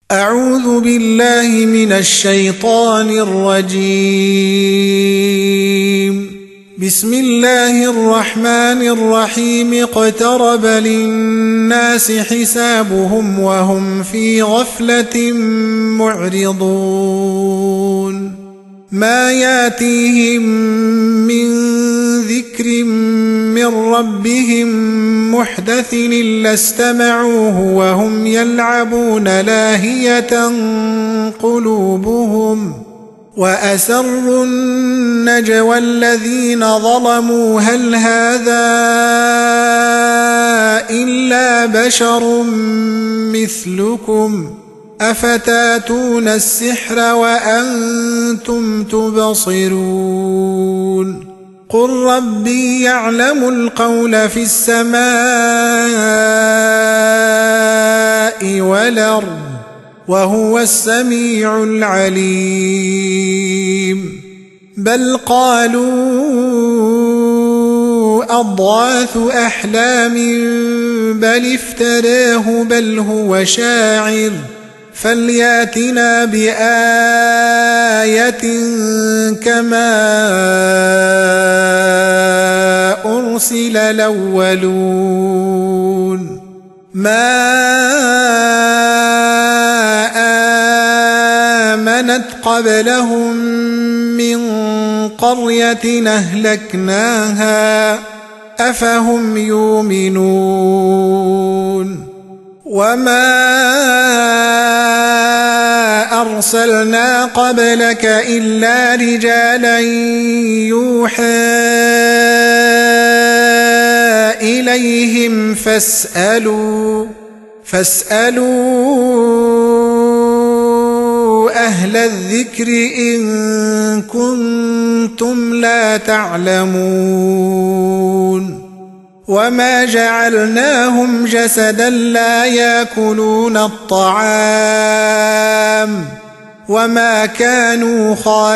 أعوذ بالله من الشيطان الرجيم. بسم الله الرحمن الرحيم. اقترب للناس حسابهم وهم في غفلة معرضون. ما ياتيهم من ذكر من ربهم محدث إلا استمعوه وهم يلعبون لاهية قلوبهم، وأسروا النجوى الذين ظلموا هل هذا إلا بشر مثلكم أفتاتون السحر وأنتم تبصرون. قل ربي يعلم القول في السماء والأرض وهو السميع العليم. بل قالوا أضغاث أحلام بل افتراه بل هو شاعر فلياتنا بآية كما أرسل الأولون. ما آمنت قبلهم من قرية أهلكناها أفهم يؤمنون. وما أرسلنا قبلك إلا رجالا يوحى إليهم فاسألوا أهل الذكر إن كنتم لا تعلمون. وما جعلناهم جسدا لا يأكلون الطعام وما كانوا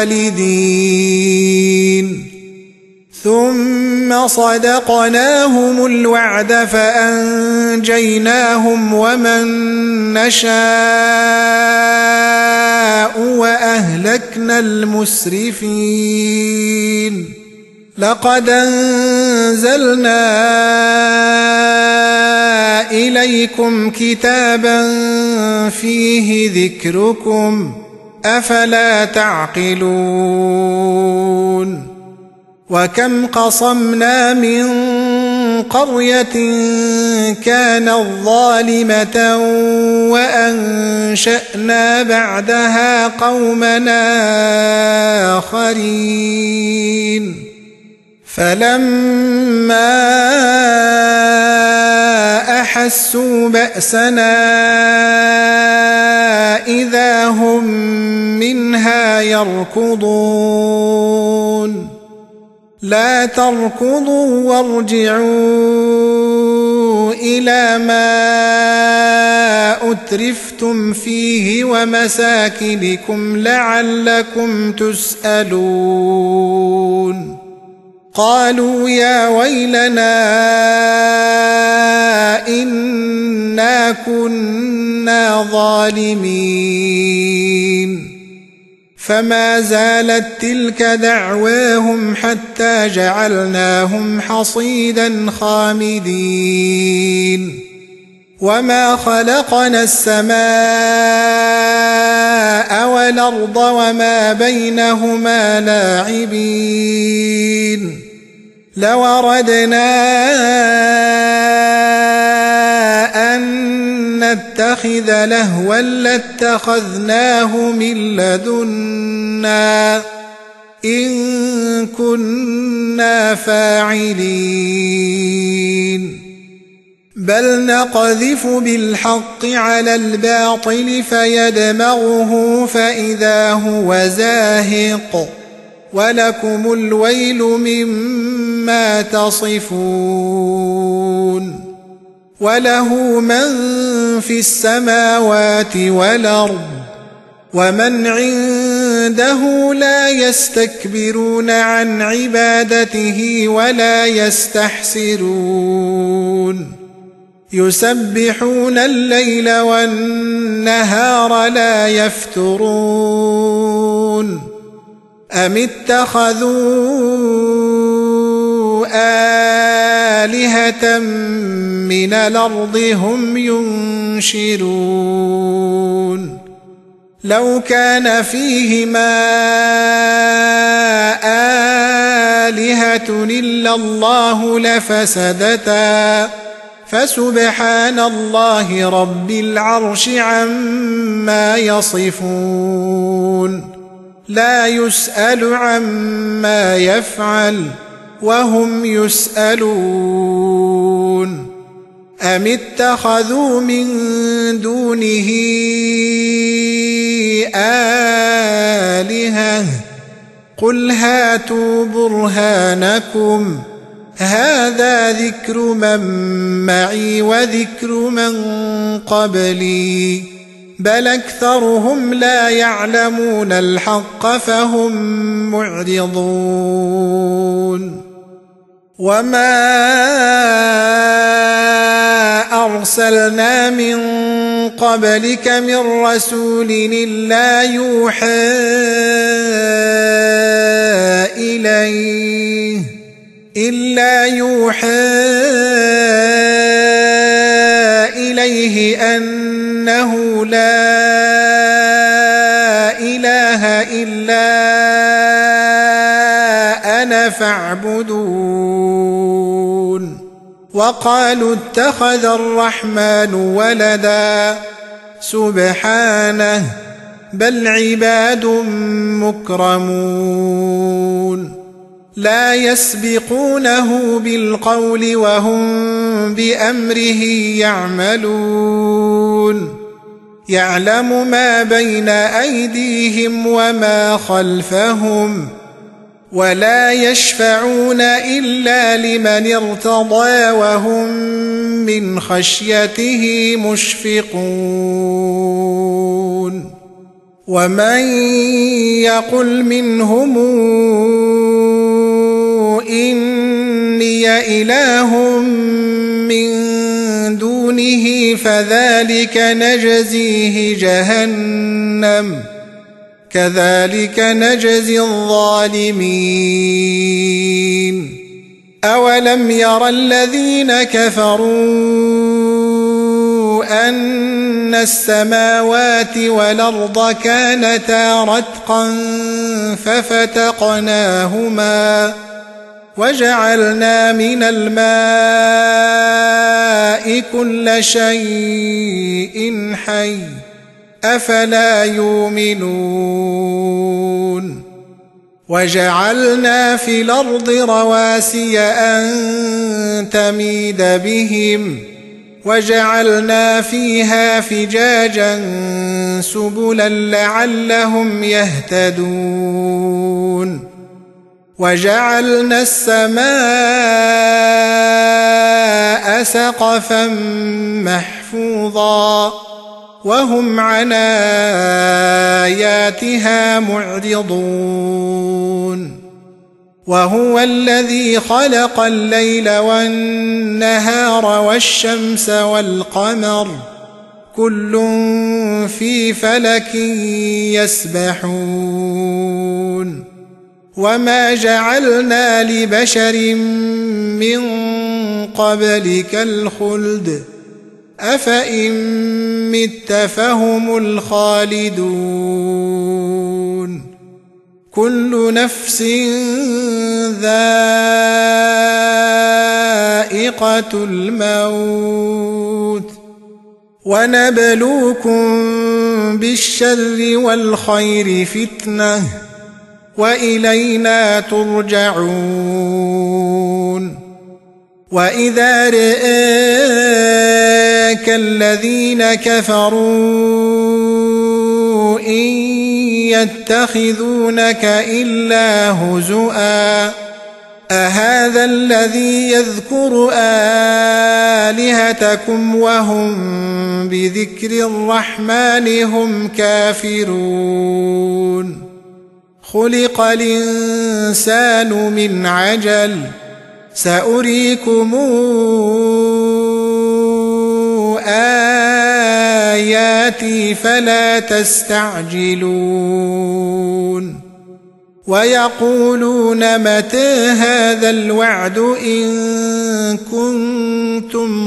خالدين. ثم صدقناهم الوعد فأنجيناهم ومن نشاء وأهلكنا المسرفين. لقد أنزلنا إليكم كتابا فيه ذكركم أفلا تعقلون. وكم قصمنا من قرية كانت ظالمة وأنشأنا بعدها قومنا آخرين. فلما أحسوا بأسنا إذا هم منها يركضون. لا تركضوا وارجعوا إلى ما أترفتم فيه ومساكنكم لعلكم تسألون. قالوا يا ويلنا إنا كنا ظالمين. فما زالت تلك دعواهم حتى جعلناهم حصيدا خامدين. وما خلقنا السماء والأرض وما بينهما لاعبين. لو أردنا أن نتخذ لهوا لاتخذناه من لدنا إن كنا فاعلين. بل نقذف بالحق على الباطل فيدمغه فإذا هو زاهق ولكم الويل مما تصفون. وله من في السماوات والأرض ومن عنده لا يستكبرون عن عبادته ولا يستحسرون. يسبحون الليل والنهار لا يفترون أم اتخذوا آلهة من الأرض هم ينشرون لو كان فيهما آلهة إلا الله لفسدتا فسبحان الله رب العرش عما يصفون لا يسأل عما يفعل وهم يسألون أم اتخذوا من دونه آلهة قل هاتوا برهانكم هذا ذكر من معي وذكر من قبلي بل أكثرهم لا يعلمون الحق فهم معرضون وما أرسلنا من قبلك من رسول إلا يوحى إليه أنه لا إله إلا أنا فاعبدون وقالوا اتخذ الرحمن ولدا سبحانه بل عباد مكرمون لا يسبقونه بالقول وهم بأمره يعملون يعلم ما بين أيديهم وما خلفهم ولا يشفعون إلا لمن ارتضى وهم من خشيته مشفقون ومن يقل منهم إني إله من دونه فذلك نجزيه جهنم كذلك نجزي الظالمين أولم ير الذين كفروا أن السماوات والأرض كانتا رتقا ففتقناهما وجعلنا من الماء كل شيء حي أفلا يؤمنون وجعلنا في الأرض رواسي أن تميد بهم وجعلنا فيها فجاجا سبلا لعلهم يهتدون وجعلنا السماء سقفا محفوظا وهم عن آياتها معرضون وهو الذي خلق الليل والنهار والشمس والقمر كل في فلك يسبحون وما جعلنا لبشر من قبلك الخلد أفإن مت فهم الخالدون كل نفس ذائقة الموت ونبلوكم بالشر والخير فتنة وإلينا ترجعون وإذا رآك الذين كفروا إن يتخذونك إلا هزؤا أهذا الذي يذكر آلهتكم وهم بذكر الرحمن هم كافرون خلق الإنسان من عجل سأريكم آياتي فلا تستعجلون ويقولون متى هذا الوعد إن كنتم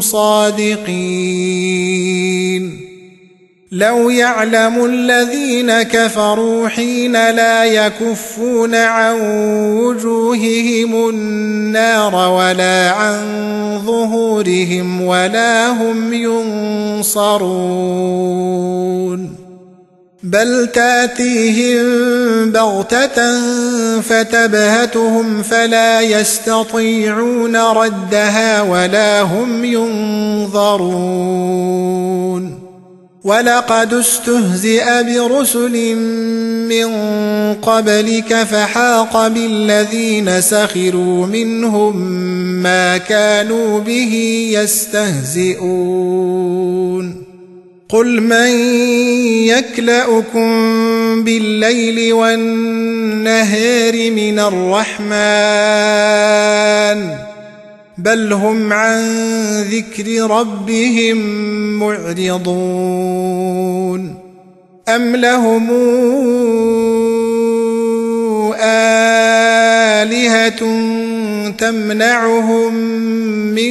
صادقين لو يعلم الذين كفروا حين لا يكفون عن وجوههم النار ولا عن ظهورهم ولا هم ينصرون بل تاتيهم بغتة فتبهتهم فلا يستطيعون ردها ولا هم ينظرون ولقد استهزئ برسل من قبلك فحاق بالذين سخروا منهم ما كانوا به يستهزئون قل من يكلؤكم بالليل والنهار من الرحمن بل هم عن ذكر ربهم معرضون أم لهم آلهة تمنعهم من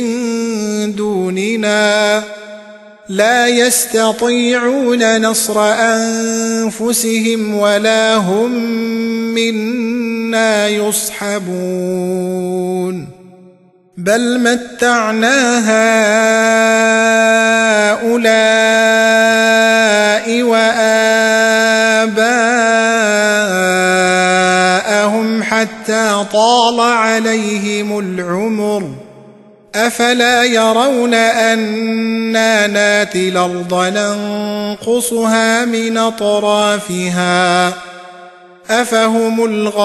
دوننا لا يستطيعون نصر أنفسهم ولا هم منا يصحبون بل متعنا هؤلاء وآباءهم حتى طال عليهم العمر أفلا يرون أنا ناتي الأرض ننقصها من أطرافها أفهم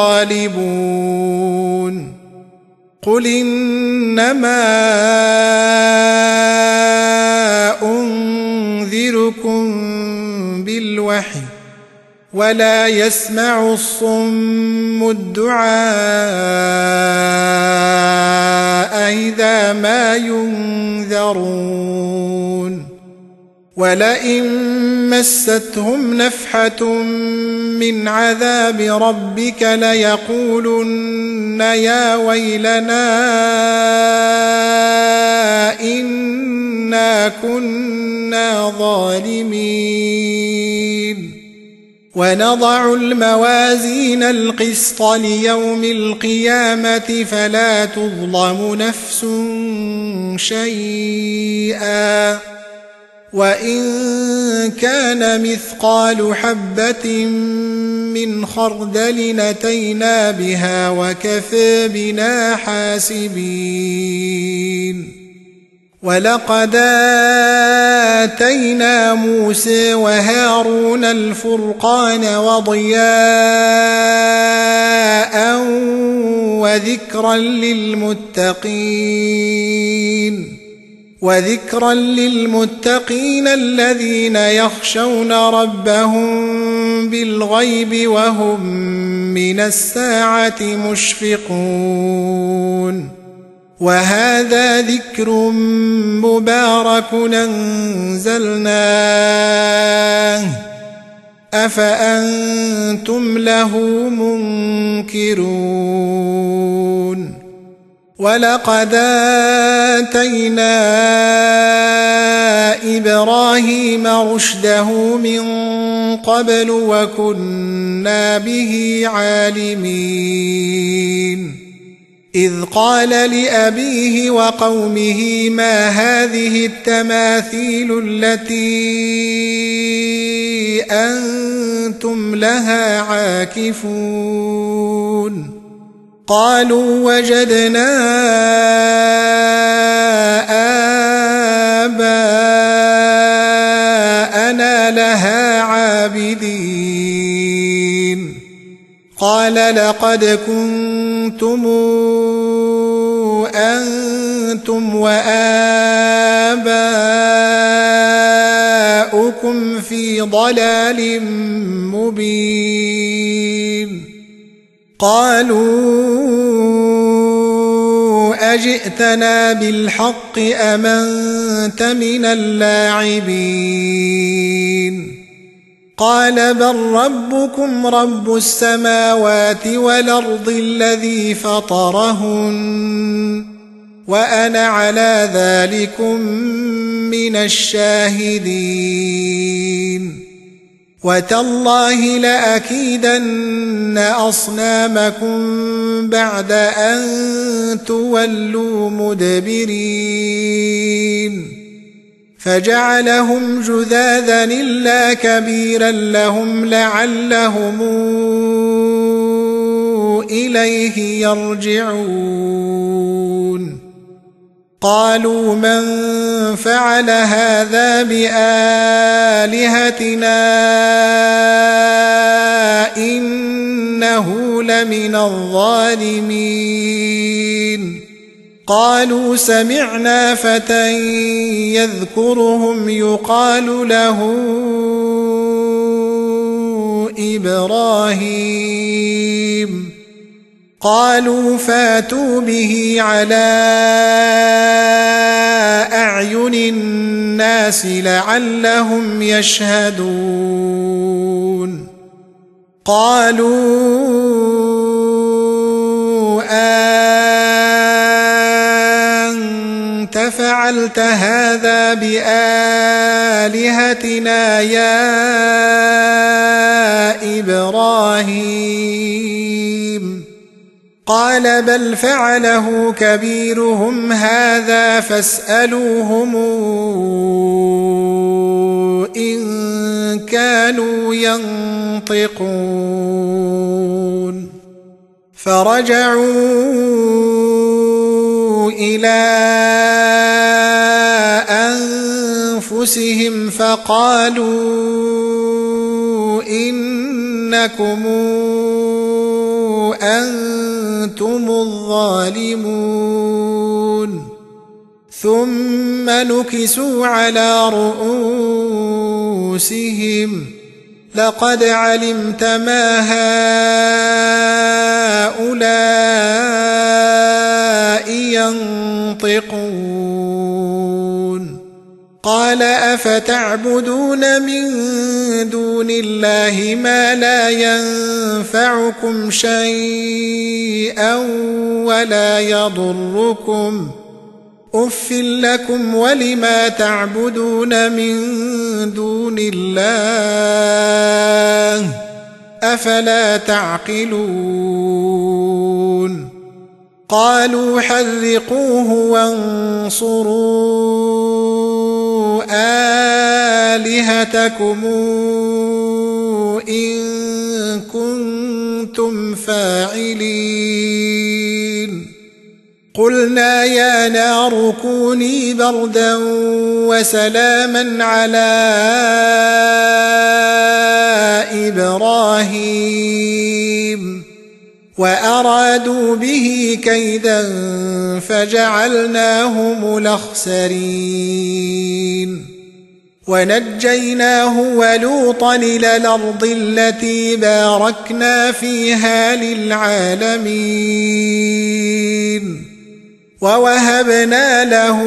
الغالبون قل إنما أنذركم بالوحي ولا يسمع الصم الدعاء إذا ما ينذرون ولئن مستهم نفحة من عذاب ربك ليقولن يا ويلنا إنا كنا ظالمين ونضع الموازين القسط ليوم القيامة فلا تظلم نفس شيئا وإن كان مثقال حبة من خردل أتينا بها وكفى بنا حاسبين ولقد آتينا موسى وهارون الفرقان وضياء وذكرا للمتقين الذين يخشون ربهم بالغيب وهم من الساعة مشفقون وهذا ذكر مبارك أنزلناه أفأنتم له منكرون ولقد آتينا إبراهيم رشده من قبل وكنا به عالمين إذ قال لأبيه وقومه ما هذه التماثيل التي أنتم لها عاكفون قالوا وجدنا آباءنا لها عابدين قال لقد كنتم أنتم وآباؤكم في ضلال مبين قالوا أجئتنا بالحق أم أنت من اللاعبين قال بل ربكم رب السماوات والأرض الذي فطرهن وأنا على ذلكم من الشاهدين وتالله لأكيدن أصنامكم بعد أن تولوا مدبرين فجعلهم جذاذا إلا كبيرا لهم لعلهم إليه يرجعون قالوا من فعل هذا بآلهتنا إنه لمن الظالمين قالوا سمعنا فتى يذكرهم يقال له إبراهيم قالوا فاتوا به على أعين الناس لعلهم يشهدون قالوا أنت فعلت هذا بآلهتنا يا إبراهيم قال بل فعله كبيرهم هذا فاسألوهم إن كانوا ينطقون فرجعوا إلى أنفسهم فقالوا إنكم أنتم الظالمون ثم نكسوا على رؤوسهم لقد علمت ما هؤلاء ينطقون قال أفتعبدون من دون الله ما لا ينفعكم شيئا ولا يضركم أف لكم ولما تعبدون من دون الله أفلا تعقلون قالوا حرقوه وانصروا آلهتكم إن كنتم فاعلين قلنا يا نار كوني بردا وسلاما على إبراهيم وأرادوا به كيدا فجعلناهم الأخسرين ونجيناه ولوطا إلى الأرض التي باركنا فيها للعالمين ووهبنا له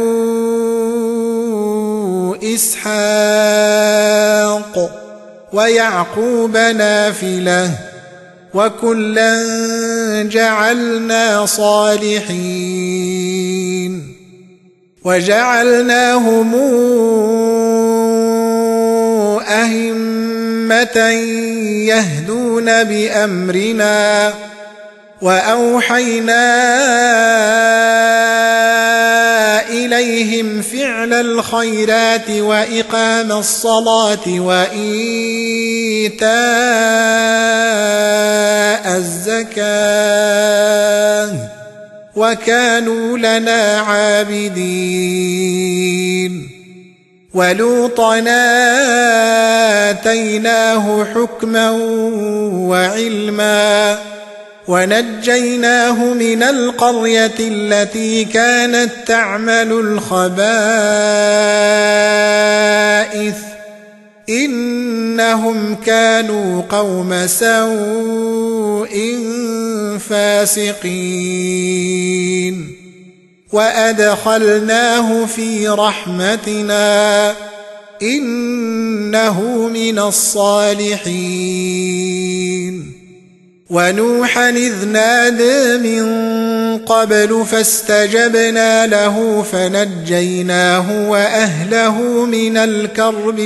إسحاق ويعقوب نافلة وكلا جعلنا صالحين وجعلناهم أئمة يهدون بأمرنا وأوحينا إليهم فعل الخيرات وإقام الصلاة وإيتاء الزكاة وكانوا لنا عابدين ولوطا آتيناه حكما وعلما ونجيناه من القرية التي كانت تعمل الخبائث إنهم كانوا قوم سوء فاسقين وأدخلناه في رحمتنا إنه من الصالحين. ونوحا إذ نادى من قبل فاستجبنا له فنجيناه وأهله من الكرب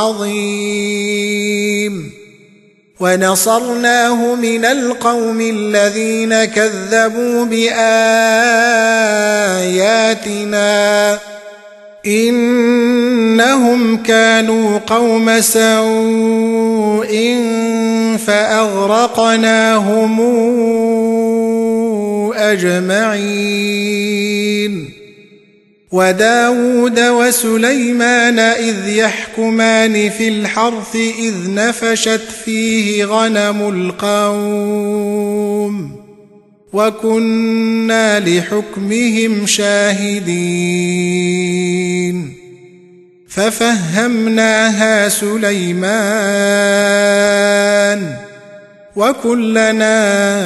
العظيم ونصرناه من القوم الذين كذبوا بآياتنا إنهم كانوا قوم سوء فأغرقناهم أجمعين. وداود وسليمان إذ يحكمان في الحرث إذ نفشت فيه غنم القوم وكنا لحكمهم شاهدين. ففهمناها سليمان وكلنا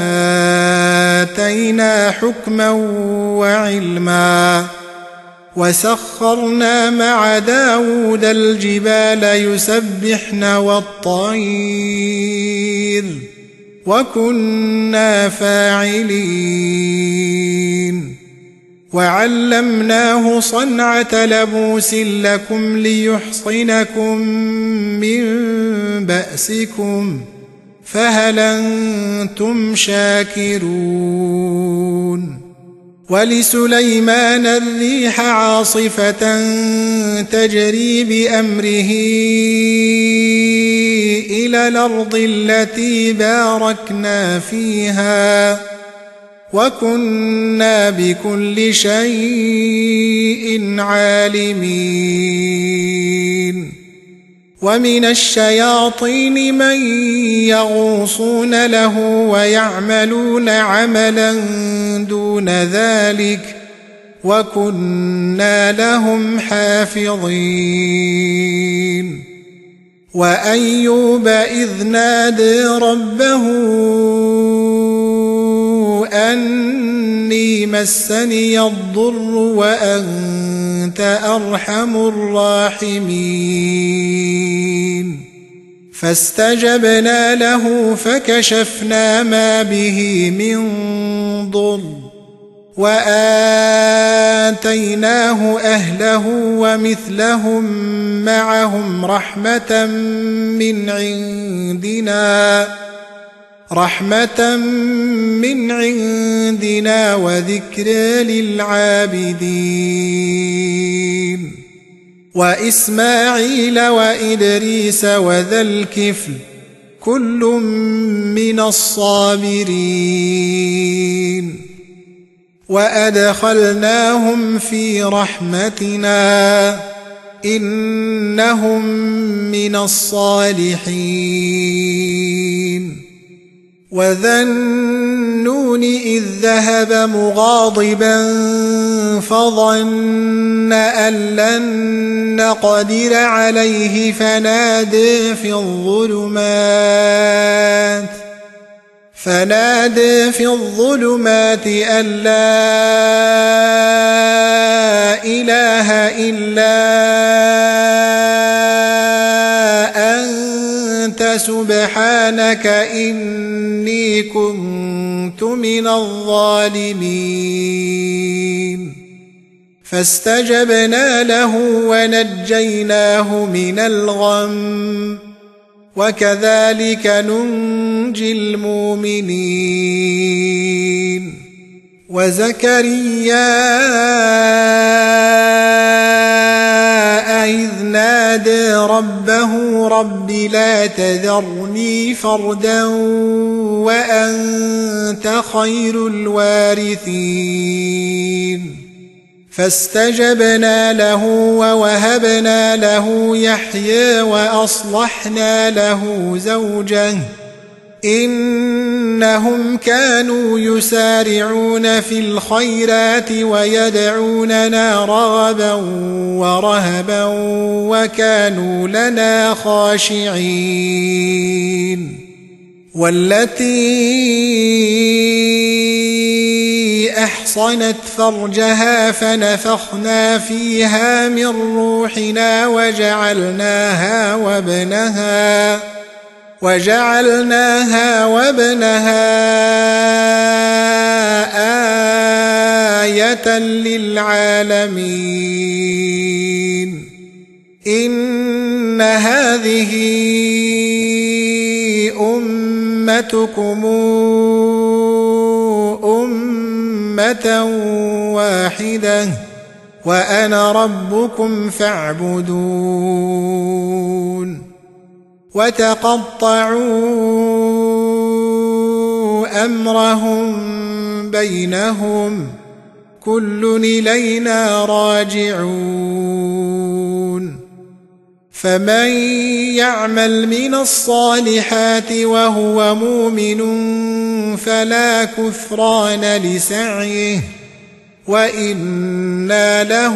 آتينا حكما وعلما وسخرنا مع داود الجبال يسبحن والطير وكنا فاعلين. وعلمناه صنعة لبوس لكم ليحصنكم من بأسكم فهل أنتم شاكرون. ولسليمان الريح عاصفة تجري بأمره إلى الأرض التي باركنا فيها وكنا بكل شيء عالمين. ومن الشياطين من يغوصون له ويعملون عملا دون ذلك وكنا لهم حافظين. وأيوب إذ نادى ربه أني مسني الضر وأنت أرحم الراحمين فاستجبنا له فكشفنا ما به من ضر وآتيناه أهله ومثلهم معهم رحمة من عندنا وذكرى للعابدين. وإسماعيل وإدريس وذا الكفل كل من الصابرين وأدخلناهم في رحمتنا إنهم من الصالحين. وذا النون إذ ذهب مغاضبا فظن أن لن نقدر عليه فنادى في الظلمات أن لا إله إلا أنت سبحانك إني كنت من الظالمين. فاستجبنا له ونجيناه من الغم وكذلك ننجي المؤمنين. وزكريا إذ نادى ربه رب لا تذرني فردا وأنت خير الوارثين فاستجبنا له ووهبنا له يحيى وأصلحنا له زوجه إنهم كانوا يسارعون في الخيرات ويدعوننا رغبا ورهبا وكانوا لنا خاشعين. والتي أحسنت أحصنت فرجها فنفخنا فيها من روحنا وجعلناها وابنها آية للعالمين إن هذه أمتكم أمة واحدة وأنا ربكم فاعبدون وتقطعوا أمرهم بينهم كل إلينا راجعون فمن يعمل من الصالحات وهو مؤمن فلا كفران لسعيه وإنا له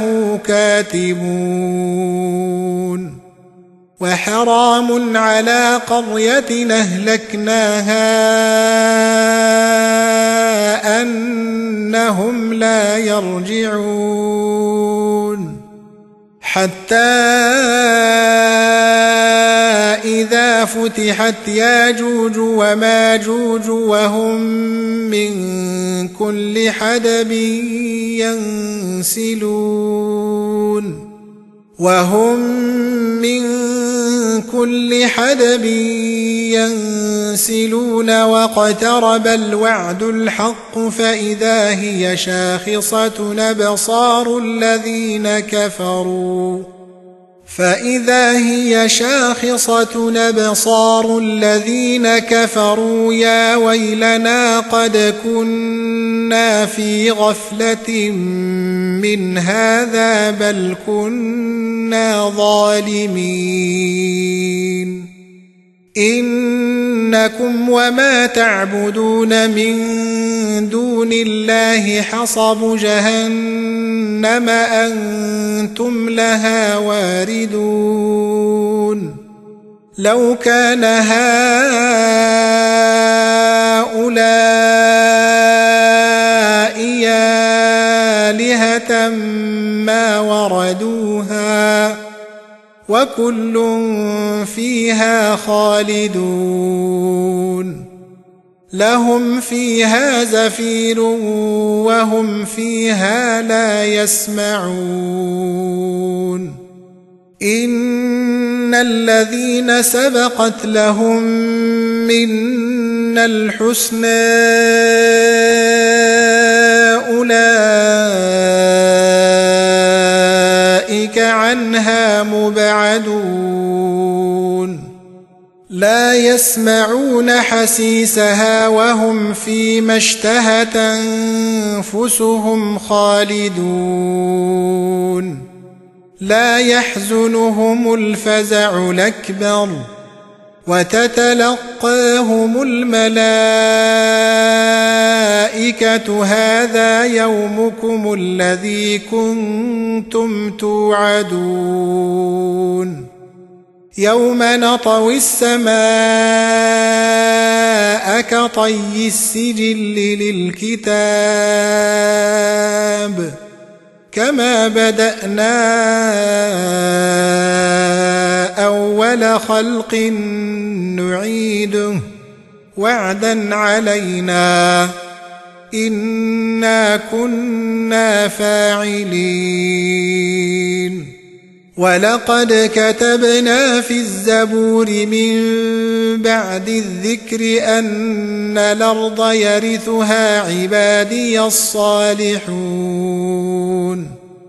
كاتبون وحرام على قرية أهلكناها أنهم لا يرجعون حتى إذا فتحت ياجوج وماجوج وهم من كل حدب ينسلون واقترب الوعد الحق فإذا هي شاخصة أبصار الذين كفروا يا ويلنا قد كنا في غفلة من هذا بل كنا ظالمين إنكم وما تعبدون من دون الله حصب جهنم أنتم لها واردون لو كان هؤلاء آلهة ما وردوها وكل فيها خالدون لهم فيها زفير وهم فيها لا يسمعون إن الذين سبقت لهم منا الحسنى أولئك عنها مبعدون لا يسمعون حسيسها وهم فيما اشتهت أنفسهم خالدون لا يحزنهم الفزع الأكبر وتتلقاهم الملائكة هذا يومكم الذي كنتم توعدون يوم نطوي السماء كطي السجل للكتاب كما بدأنا أول خلق نعيده وعدا علينا إنا كنا فاعلين ولقد كتبنا في الزبور من بعد الذكر أن الأرض يرثها عبادي الصالحون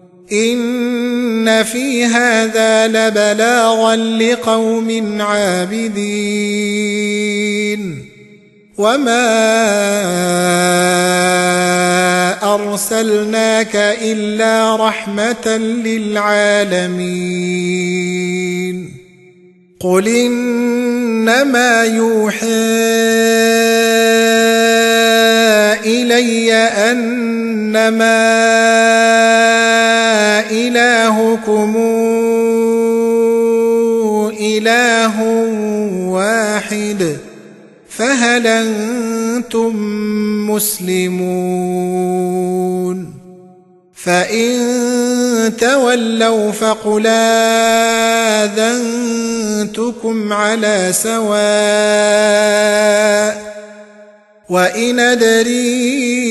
إن في هذا لبلاغا لقوم عابدين وما أرسلناك إلا رحمة للعالمين قل إنما يوحى إلي أنما إلهكم إله واحد فهل أنتم مسلمون فإن تولوا فقل آذنتكم على سواء وإن أدري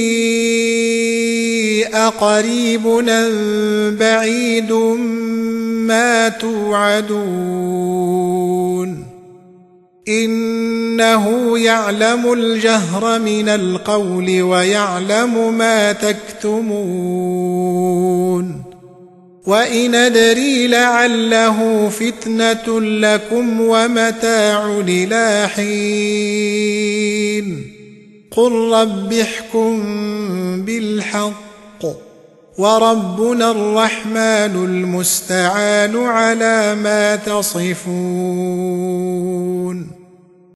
أقريب أم بعيد ما توعدون إنه يعلم الجهر من القول ويعلم ما تكتمون وإن أدري لعله فتنة لكم ومتاع إلى حين قل رب احكم بالحق وربنا الرحمن المستعان على ما تصفون